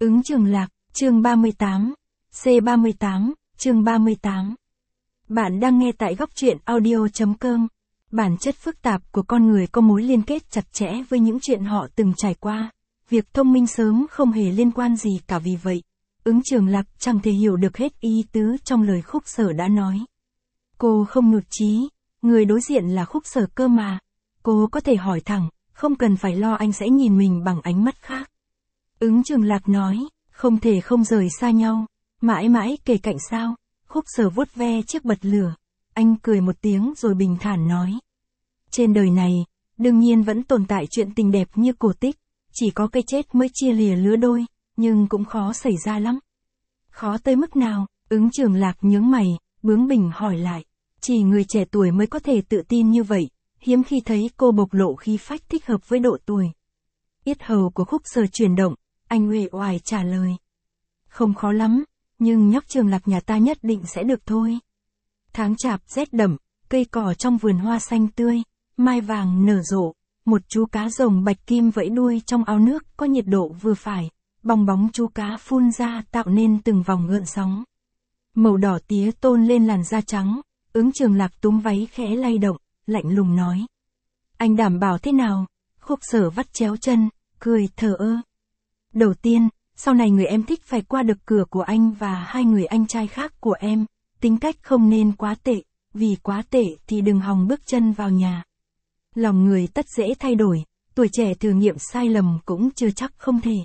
Ứng Trường Lạc, chương 38, C38, chương 38. Bạn đang nghe tại góc truyện audio.com. Bản chất phức tạp của con người có mối liên kết chặt chẽ với những chuyện họ từng trải qua. Việc thông minh sớm không hề liên quan gì cả, vì vậy, Ứng Trường Lạc chẳng thể hiểu được hết ý tứ trong lời Khúc Sở đã nói. Cô không nhụt chí, người đối diện là Khúc Sở cơ mà. Cô có thể hỏi thẳng, không cần phải lo anh sẽ nhìn mình bằng ánh mắt khác. Ứng Trường Lạc nói, không thể không rời xa nhau, mãi mãi kề cạnh sao. Khúc Sở vuốt ve chiếc bật lửa, anh cười một tiếng rồi bình thản nói. Trên đời này, đương nhiên vẫn tồn tại chuyện tình đẹp như cổ tích, chỉ có cái chết mới chia lìa lứa đôi, nhưng cũng khó xảy ra lắm. Khó tới mức nào? Ứng Trường Lạc nhướng mày, bướng bỉnh hỏi lại. Chỉ người trẻ tuổi mới có thể tự tin như vậy, hiếm khi thấy cô bộc lộ khí phách thích hợp với độ tuổi. Yết hầu của Khúc Sở chuyển động, anh uể oải trả lời. Không khó lắm, nhưng nhóc Trường Lạc nhà ta nhất định sẽ được thôi. Tháng chạp rét đậm, cây cỏ trong vườn hoa xanh tươi, mai vàng nở rộ, một chú cá rồng bạch kim vẫy đuôi trong ao nước có nhiệt độ vừa phải, bong bóng chú cá phun ra tạo nên từng vòng gợn sóng. Màu đỏ tía tôn lên làn da trắng, Ứng Trường Lạc túm váy khẽ lay động, lạnh lùng nói. Anh đảm bảo thế nào? Khúc Sở vắt chéo chân, cười thờ ơ. Đầu tiên, sau này người em thích phải qua được cửa của anh và hai người anh trai khác của em, tính cách không nên quá tệ, vì quá tệ thì đừng hòng bước chân vào nhà. Lòng người tất dễ thay đổi, tuổi trẻ thử nghiệm sai lầm cũng chưa chắc không thể.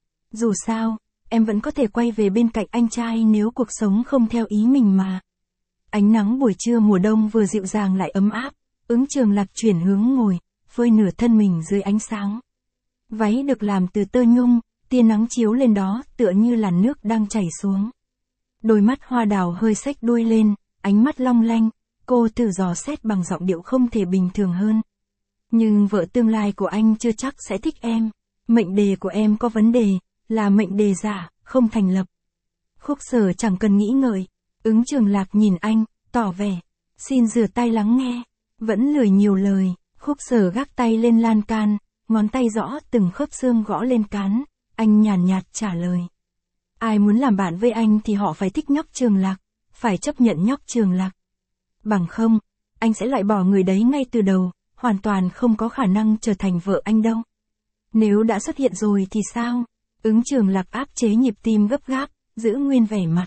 Dù sao, em vẫn có thể quay về bên cạnh anh trai nếu cuộc sống không theo ý mình mà. Ánh nắng buổi trưa mùa đông vừa dịu dàng lại ấm áp, Ứng Trường Lạc chuyển hướng ngồi, phơi nửa thân mình dưới ánh sáng. Váy được làm từ tơ nhung, tia nắng chiếu lên đó tựa như làn nước đang chảy xuống. Đôi mắt hoa đào hơi xếch đuôi lên, ánh mắt long lanh, cô thử dò xét bằng giọng điệu không thể bình thường hơn. Nhưng vợ tương lai của anh chưa chắc sẽ thích em, mệnh đề của em có vấn đề, là mệnh đề giả, không thành lập. Khúc Sở chẳng cần nghĩ ngợi, Ứng Trường Lạc nhìn anh, tỏ vẻ, xin rửa tay lắng nghe, vẫn lười nhiều lời. Khúc Sở gác tay lên lan can, ngón tay rõ từng khớp xương gõ lên cán, anh nhàn nhạt trả lời. Ai muốn làm bạn với anh thì họ phải thích nhóc Trường Lạc, phải chấp nhận nhóc Trường Lạc. Bằng không, anh sẽ loại bỏ người đấy ngay từ đầu, hoàn toàn không có khả năng trở thành vợ anh đâu. Nếu đã xuất hiện rồi thì sao? Ứng Trường Lạc áp chế nhịp tim gấp gáp, giữ nguyên vẻ mặt.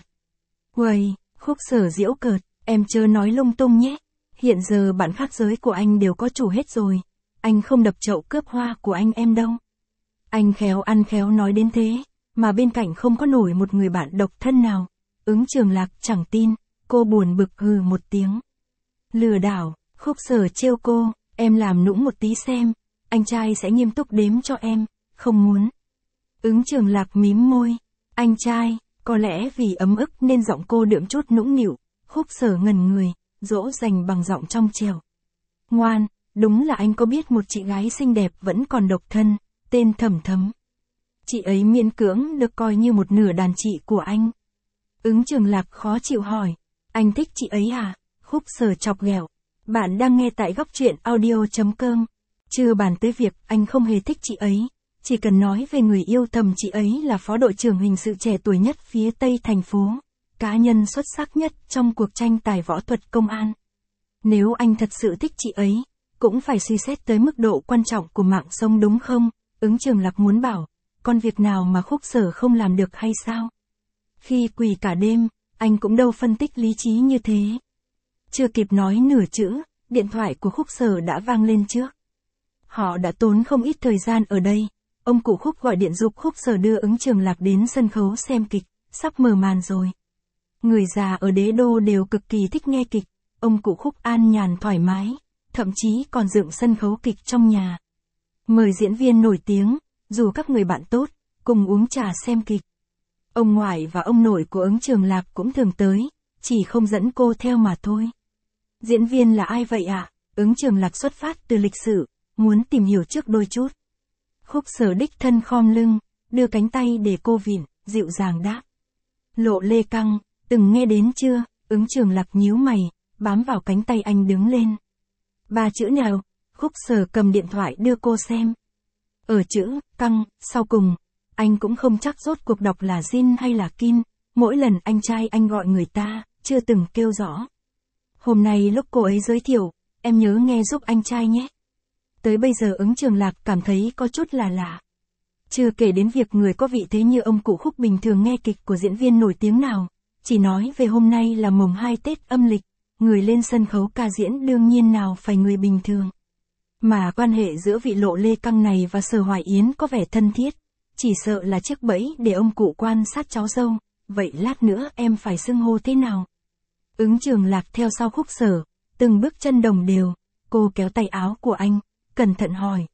Uầy, Khúc Sở giễu cợt, em chớ nói lung tung nhé. Hiện giờ bạn khác giới của anh đều có chủ hết rồi. Anh không đập chậu cướp hoa của anh em đâu. Anh khéo ăn khéo nói đến thế, mà bên cạnh không có nổi một người bạn độc thân nào. Ứng Trường Lạc chẳng tin, cô buồn bực hừ một tiếng. Lừa đảo, Khúc Sở trêu cô, em làm nũng một tí xem, anh trai sẽ nghiêm túc đếm cho em, không muốn. Ứng Trường Lạc mím môi, anh trai, có lẽ vì ấm ức nên giọng cô đượm chút nũng nịu. Khúc Sở ngẩn người, dỗ dành bằng giọng trong trẻo. Ngoan, đúng là anh có biết một chị gái xinh đẹp vẫn còn độc thân, tên Thẩm Thấm. Chị ấy miễn cưỡng được coi như một nửa đàn chị của anh. Ứng Trường Lạc khó chịu hỏi, anh thích chị ấy à? Khúc Sở chọc ghẹo. Bạn đang nghe tại góc truyện audio.com. Chưa bàn tới việc anh không hề thích chị ấy, chỉ cần nói về người yêu thầm chị ấy là phó đội trưởng hình sự trẻ tuổi nhất phía Tây thành phố, cá nhân xuất sắc nhất trong cuộc tranh tài võ thuật công an. Nếu anh thật sự thích chị ấy, cũng phải suy xét tới mức độ quan trọng của mạng sống đúng không? Ứng Trường Lạc muốn bảo, còn việc nào mà Khúc Sở không làm được hay sao? Khi quỳ cả đêm, anh cũng đâu phân tích lý trí như thế. Chưa kịp nói nửa chữ, điện thoại của Khúc Sở đã vang lên trước. Họ đã tốn không ít thời gian ở đây. Ông cụ Khúc gọi điện giục Khúc Sở đưa Ứng Trường Lạc đến sân khấu xem kịch, sắp mở màn rồi. Người già ở Đế Đô đều cực kỳ thích nghe kịch, ông cụ Khúc an nhàn thoải mái, thậm chí còn dựng sân khấu kịch trong nhà. Mời diễn viên nổi tiếng, dù các người bạn tốt, cùng uống trà xem kịch. Ông ngoại và ông nội của Ứng Trường Lạc cũng thường tới, chỉ không dẫn cô theo mà thôi. Diễn viên là ai vậy ạ? Ứng Trường Lạc xuất phát từ lịch sử, muốn tìm hiểu trước đôi chút. Khúc Sở đích thân khom lưng, đưa cánh tay để cô vịn, dịu dàng đáp. Lộ Lê Căng, từng nghe đến chưa? Ứng Trường Lạc nhíu mày, bám vào cánh tay anh đứng lên. 3 chữ nào? Khúc Sở cầm điện thoại đưa cô xem. Ở chữ Căng sau cùng, anh cũng không chắc rốt cuộc đọc là Jin hay là Kim, mỗi lần anh trai anh gọi người ta, chưa từng kêu rõ. Hôm nay lúc cô ấy giới thiệu, em nhớ nghe giúp anh trai nhé. Tới bây giờ Ứng Trường Lạc cảm thấy có chút là lạ. Chưa kể đến việc người có vị thế như ông cụ Khúc bình thường nghe kịch của diễn viên nổi tiếng nào, chỉ nói về hôm nay là mùng 2 Tết âm lịch, người lên sân khấu ca diễn đương nhiên nào phải người bình thường. Mà quan hệ giữa vị Lộ Lê Căng này và Sở Hoài Yến có vẻ thân thiết, chỉ sợ là chiếc bẫy để ông cụ quan sát cháu dâu, vậy lát nữa em phải xưng hô thế nào? Ứng Trường Lạc theo sau Khúc Sở, từng bước chân đồng đều, cô kéo tay áo của anh, cẩn thận hỏi.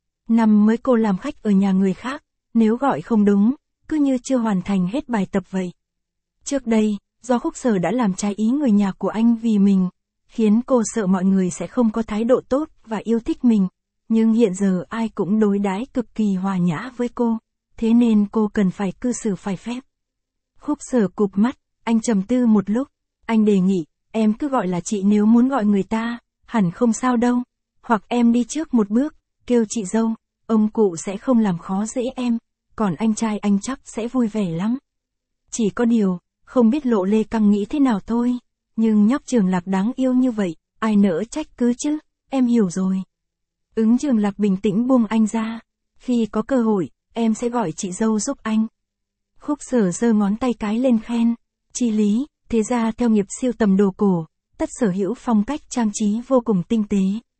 Năm mới cô làm khách ở nhà người khác, nếu gọi không đúng, cứ như chưa hoàn thành hết bài tập vậy. Trước đây, do Khúc Sở đã làm trái ý người nhà của anh vì mình, khiến cô sợ mọi người sẽ không có thái độ tốt và yêu thích mình, nhưng hiện giờ ai cũng đối đãi cực kỳ hòa nhã với cô, thế nên cô cần phải cư xử phải phép. Khúc Sở cụp mắt, anh trầm tư một lúc, anh đề nghị, em cứ gọi là chị nếu muốn gọi người ta, hẳn không sao đâu, hoặc em đi trước một bước, kêu chị dâu, ông cụ sẽ không làm khó dễ em, còn anh trai anh chắc sẽ vui vẻ lắm. Chỉ có điều, không biết Lộ Lê Căng nghĩ thế nào thôi, nhưng nhóc Trường Lạc đáng yêu như vậy, ai nỡ trách cứ chứ, em hiểu rồi. Ứng Trường Lạc bình tĩnh buông anh ra, khi có cơ hội, em sẽ gọi chị dâu giúp anh. Khúc Sở giơ ngón tay cái lên khen, chi lý, thế ra theo nghiệp siêu tầm đồ cổ, tất sở hữu phong cách trang trí vô cùng tinh tế.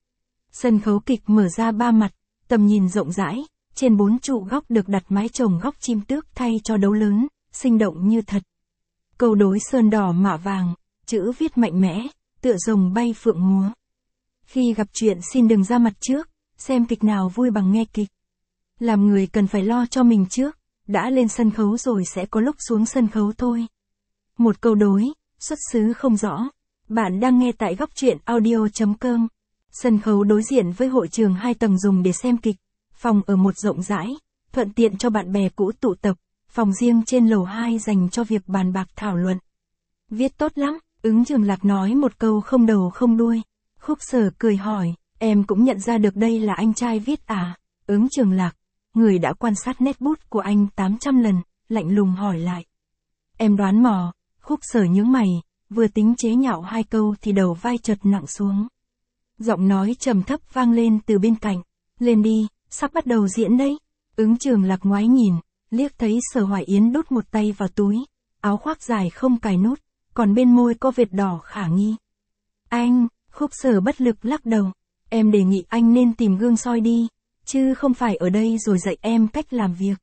Sân khấu kịch mở ra 3 mặt, tầm nhìn rộng rãi, trên 4 trụ góc được đặt mái chồng góc chim tước thay cho đấu lớn, sinh động như thật. Câu đối sơn đỏ mạ vàng, chữ viết mạnh mẽ, tựa rồng bay phượng múa. Khi gặp chuyện xin đừng ra mặt trước, xem kịch nào vui bằng nghe kịch. Làm người cần phải lo cho mình trước, đã lên sân khấu rồi sẽ có lúc xuống sân khấu thôi. Một câu đối, xuất xứ không rõ. Bạn đang nghe tại góc truyện audio.com. Sân khấu đối diện với hội trường 2 tầng dùng để xem kịch, phòng ở một rộng rãi, thuận tiện cho bạn bè cũ tụ tập, phòng riêng trên lầu 2 dành cho việc bàn bạc thảo luận. Viết tốt lắm, Ứng Trường Lạc nói một câu không đầu không đuôi. Khúc Sở cười hỏi, em cũng nhận ra được đây là anh trai viết à? Ứng Trường Lạc, người đã quan sát nét bút của anh 800 lần, lạnh lùng hỏi lại. Em đoán mò. Khúc Sở nhướng mày, vừa tính chế nhạo 2 câu thì đầu vai chợt nặng xuống. Giọng nói trầm thấp vang lên từ bên cạnh, lên đi, sắp bắt đầu diễn đấy. Ứng Trường Lạc ngoái nhìn, liếc thấy Sở Hoài Yến đút một tay vào túi, áo khoác dài không cài nút, còn bên môi có vệt đỏ khả nghi. Anh, Khúc Sở bất lực lắc đầu, em đề nghị anh nên tìm gương soi đi, chứ không phải ở đây rồi dạy em cách làm việc.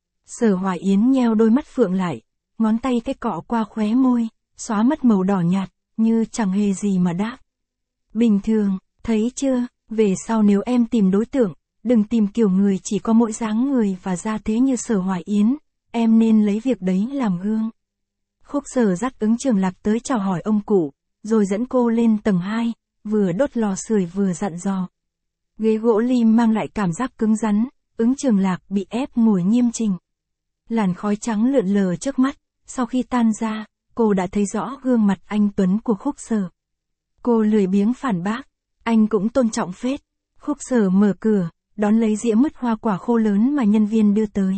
Sở Hoài Yến nheo đôi mắt phượng lại, ngón tay cái cọ qua khóe môi, xóa mất màu đỏ nhạt, như chẳng hề gì mà đáp. Bình thường, thấy chưa, về sau nếu em tìm đối tượng, đừng tìm kiểu người chỉ có mỗi dáng người và gia thế như Sở Hoài Yến, em nên lấy việc đấy làm gương. Khúc Sở dắt Ứng Trường Lạc tới chào hỏi ông cụ, rồi dẫn cô lên tầng 2, vừa đốt lò sưởi vừa dặn dò. Ghế gỗ lim mang lại cảm giác cứng rắn, Ứng Trường Lạc bị ép ngồi nghiêm chỉnh. Làn khói trắng lượn lờ trước mắt, sau khi tan ra, cô đã thấy rõ gương mặt anh tuấn của Khúc Sở. Cô lười biếng phản bác, anh cũng tôn trọng phết. Khúc Sở mở cửa, đón lấy dĩa mứt hoa quả khô lớn mà nhân viên đưa tới.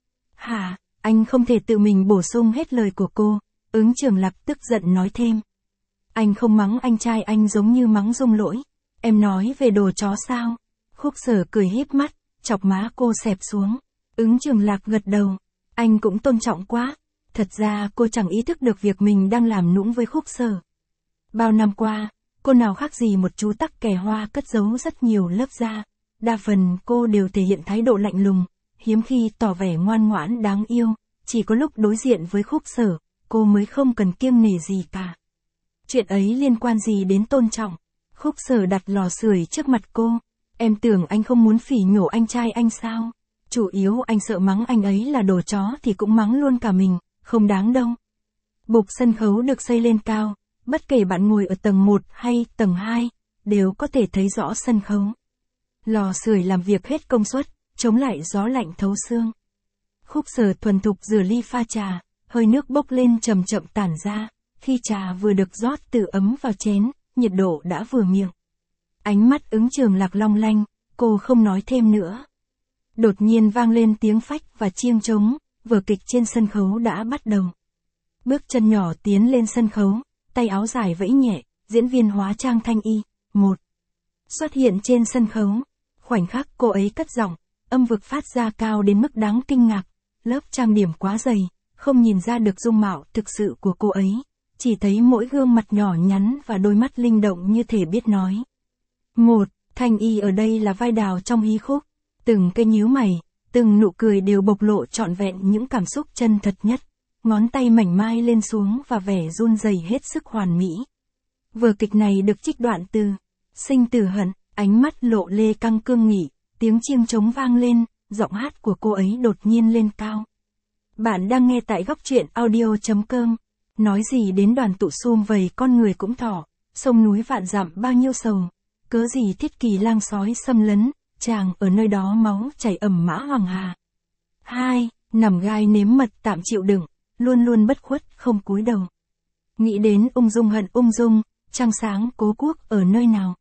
Hả, anh không thể tự mình bổ sung hết lời của cô, Ứng Trường Lạc tức giận nói thêm. Anh không mắng anh trai anh giống như mắng Dung Lỗi. Em nói về đồ chó sao? Khúc Sở cười híp mắt, chọc má cô xẹp xuống. Ứng Trường Lạc gật đầu. Anh cũng tôn trọng quá. Thật ra cô chẳng ý thức được việc mình đang làm nũng với Khúc Sở. Bao năm qua, cô nào khác gì một chú tắc kè hoa cất giấu rất nhiều lớp da. Đa phần cô đều thể hiện thái độ lạnh lùng, hiếm khi tỏ vẻ ngoan ngoãn đáng yêu. Chỉ có lúc đối diện với Khúc Sở, cô mới không cần kiêng nể gì cả. Chuyện ấy liên quan gì đến tôn trọng? Khúc Sở đặt lò sưởi trước mặt cô. Em tưởng anh không muốn phỉ nhổ anh trai anh sao? Chủ yếu anh sợ mắng anh ấy là đồ chó thì cũng mắng luôn cả mình, không đáng đâu. Bục sân khấu được xây lên cao, bất kể bạn ngồi ở tầng 1 hay tầng 2, đều có thể thấy rõ sân khấu. Lò sưởi làm việc hết công suất, chống lại gió lạnh thấu xương. Khúc Sở thuần thục rửa ly pha trà, hơi nước bốc lên chậm chậm tản ra, khi trà vừa được rót từ ấm vào chén, nhiệt độ đã vừa miệng. Ánh mắt Ứng Trường Lạc long lanh, cô không nói thêm nữa. Đột nhiên vang lên tiếng phách và chiêng trống, vở kịch trên sân khấu đã bắt đầu. Bước chân nhỏ tiến lên sân khấu, tay áo dài vẫy nhẹ, diễn viên hóa trang Thanh Y, 1. Xuất hiện trên sân khấu. Khoảnh khắc cô ấy cất giọng, âm vực phát ra cao đến mức đáng kinh ngạc. Lớp trang điểm quá dày, không nhìn ra được dung mạo thực sự của cô ấy. Chỉ thấy mỗi gương mặt nhỏ nhắn và đôi mắt linh động như thể biết nói. 1. Thanh Y ở đây là vai đào trong hí khúc. Từng cái nhíu mày, từng nụ cười đều bộc lộ trọn vẹn những cảm xúc chân thật nhất. Ngón tay mảnh mai lên xuống và vẻ run rẩy hết sức hoàn mỹ. Vở kịch này được trích đoạn từ Sinh Tử Hận, ánh mắt Lộ Lê căng cương nghị, tiếng chiêng trống vang lên, giọng hát của cô ấy đột nhiên lên cao. Bạn đang nghe tại góc truyện audio.com. Nói gì đến đoàn tụ sum vầy con người cũng thỏ, sông núi vạn dặm bao nhiêu sầu, cớ gì thiết kỳ lang sói xâm lấn, chàng ở nơi đó máu chảy ẩm mã hoàng hà. 2. Nằm gai nếm mật tạm chịu đựng, luôn luôn bất khuất không cúi đầu. Nghĩ đến ung dung hận ung dung, trăng sáng cố quốc ở nơi nào.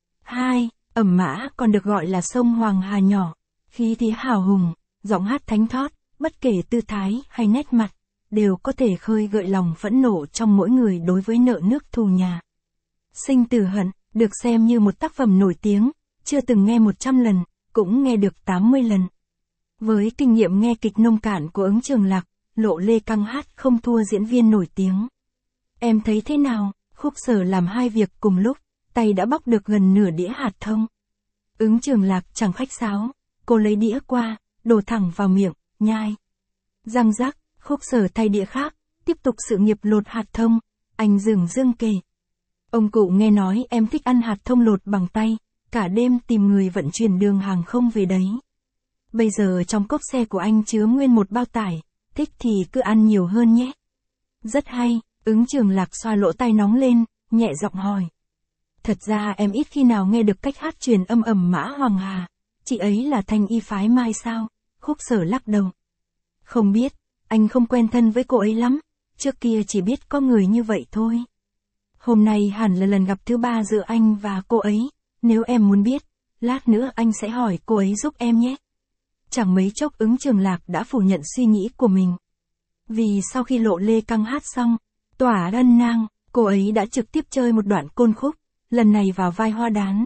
2. Ẩm mã còn được gọi là sông Hoàng Hà nhỏ, khí thế hào hùng, giọng hát thánh thót, bất kể tư thái hay nét mặt, đều có thể khơi gợi lòng phẫn nộ trong mỗi người đối với nợ nước thù nhà. Sinh Tử Hận, được xem như một tác phẩm nổi tiếng, chưa từng nghe 100 lần, cũng nghe được 80 lần. Với kinh nghiệm nghe kịch nông cạn của Ứng Trường Lạc, Lộ Lê căng hát không thua diễn viên nổi tiếng. Em thấy thế nào? Khúc Sở làm hai việc cùng lúc, tay đã bóc được gần nửa đĩa hạt thông. Ứng Trường Lạc chẳng khách sáo, cô lấy đĩa qua, đổ thẳng vào miệng, nhai. Răng rắc, Khúc Sở thay đĩa khác, tiếp tục sự nghiệp lột hạt thông, anh dửng dưng kể. Ông cụ nghe nói em thích ăn hạt thông lột bằng tay, cả đêm tìm người vận chuyển đường hàng không về đấy. Bây giờ trong cốp xe của anh chứa nguyên một bao tải, thích thì cứ ăn nhiều hơn nhé. Rất hay, Ứng Trường Lạc xoa lỗ tai nóng lên, nhẹ giọng hỏi. Thật ra em ít khi nào nghe được cách hát truyền âm ẩm mã hoàng hà, chị ấy là Thanh Y phái Mai sao? Khúc Sở lắc đầu. Không biết, anh không quen thân với cô ấy lắm, trước kia chỉ biết có người như vậy thôi. Hôm nay hẳn là lần gặp thứ 3 giữa anh và cô ấy, nếu em muốn biết, lát nữa anh sẽ hỏi cô ấy giúp em nhé. Chẳng mấy chốc Ứng Trường Lạc đã phủ nhận suy nghĩ của mình. Vì sau khi Lộ Lê căng hát xong, tỏa ân nang, cô ấy đã trực tiếp chơi một đoạn côn khúc, lần này vào vai Hoa Đán.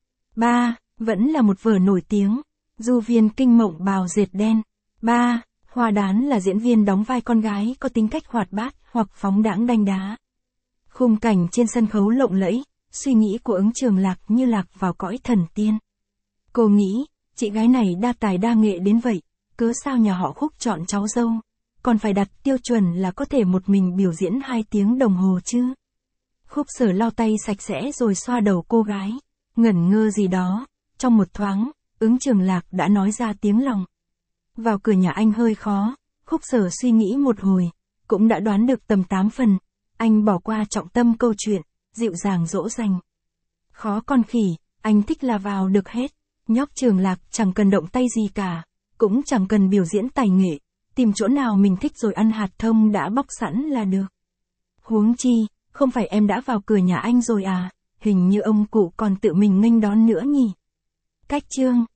3. Vẫn là một vở nổi tiếng, Du Viên Kinh Mộng Bào Dệt Đen. 3. Hoa Đán là diễn viên đóng vai con gái có tính cách hoạt bát hoặc phóng đãng đanh đá. Khung cảnh trên sân khấu lộng lẫy, suy nghĩ của Ứng Trường Lạc như lạc vào cõi thần tiên. Cô nghĩ, chị gái này đa tài đa nghệ đến vậy, cớ sao nhà họ Khúc chọn cháu dâu, còn phải đặt tiêu chuẩn là có thể một mình biểu diễn 2 tiếng đồng hồ chứ. Khúc Sở lau tay sạch sẽ rồi xoa đầu cô gái, ngẩn ngơ gì đó, trong một thoáng, Ứng Trường Lạc đã nói ra tiếng lòng. Vào cửa nhà anh hơi khó, Khúc Sở suy nghĩ một hồi, cũng đã đoán được tầm 8 phần, anh bỏ qua trọng tâm câu chuyện, dịu dàng dỗ dành. Khó con khỉ, anh thích là vào được hết, nhóc Trường Lạc chẳng cần động tay gì cả, cũng chẳng cần biểu diễn tài nghệ, tìm chỗ nào mình thích rồi ăn hạt thông đã bóc sẵn là được. Huống chi, không phải em đã vào cửa nhà anh rồi à, hình như ông cụ còn tự mình nghênh đón nữa nhỉ. Cách chương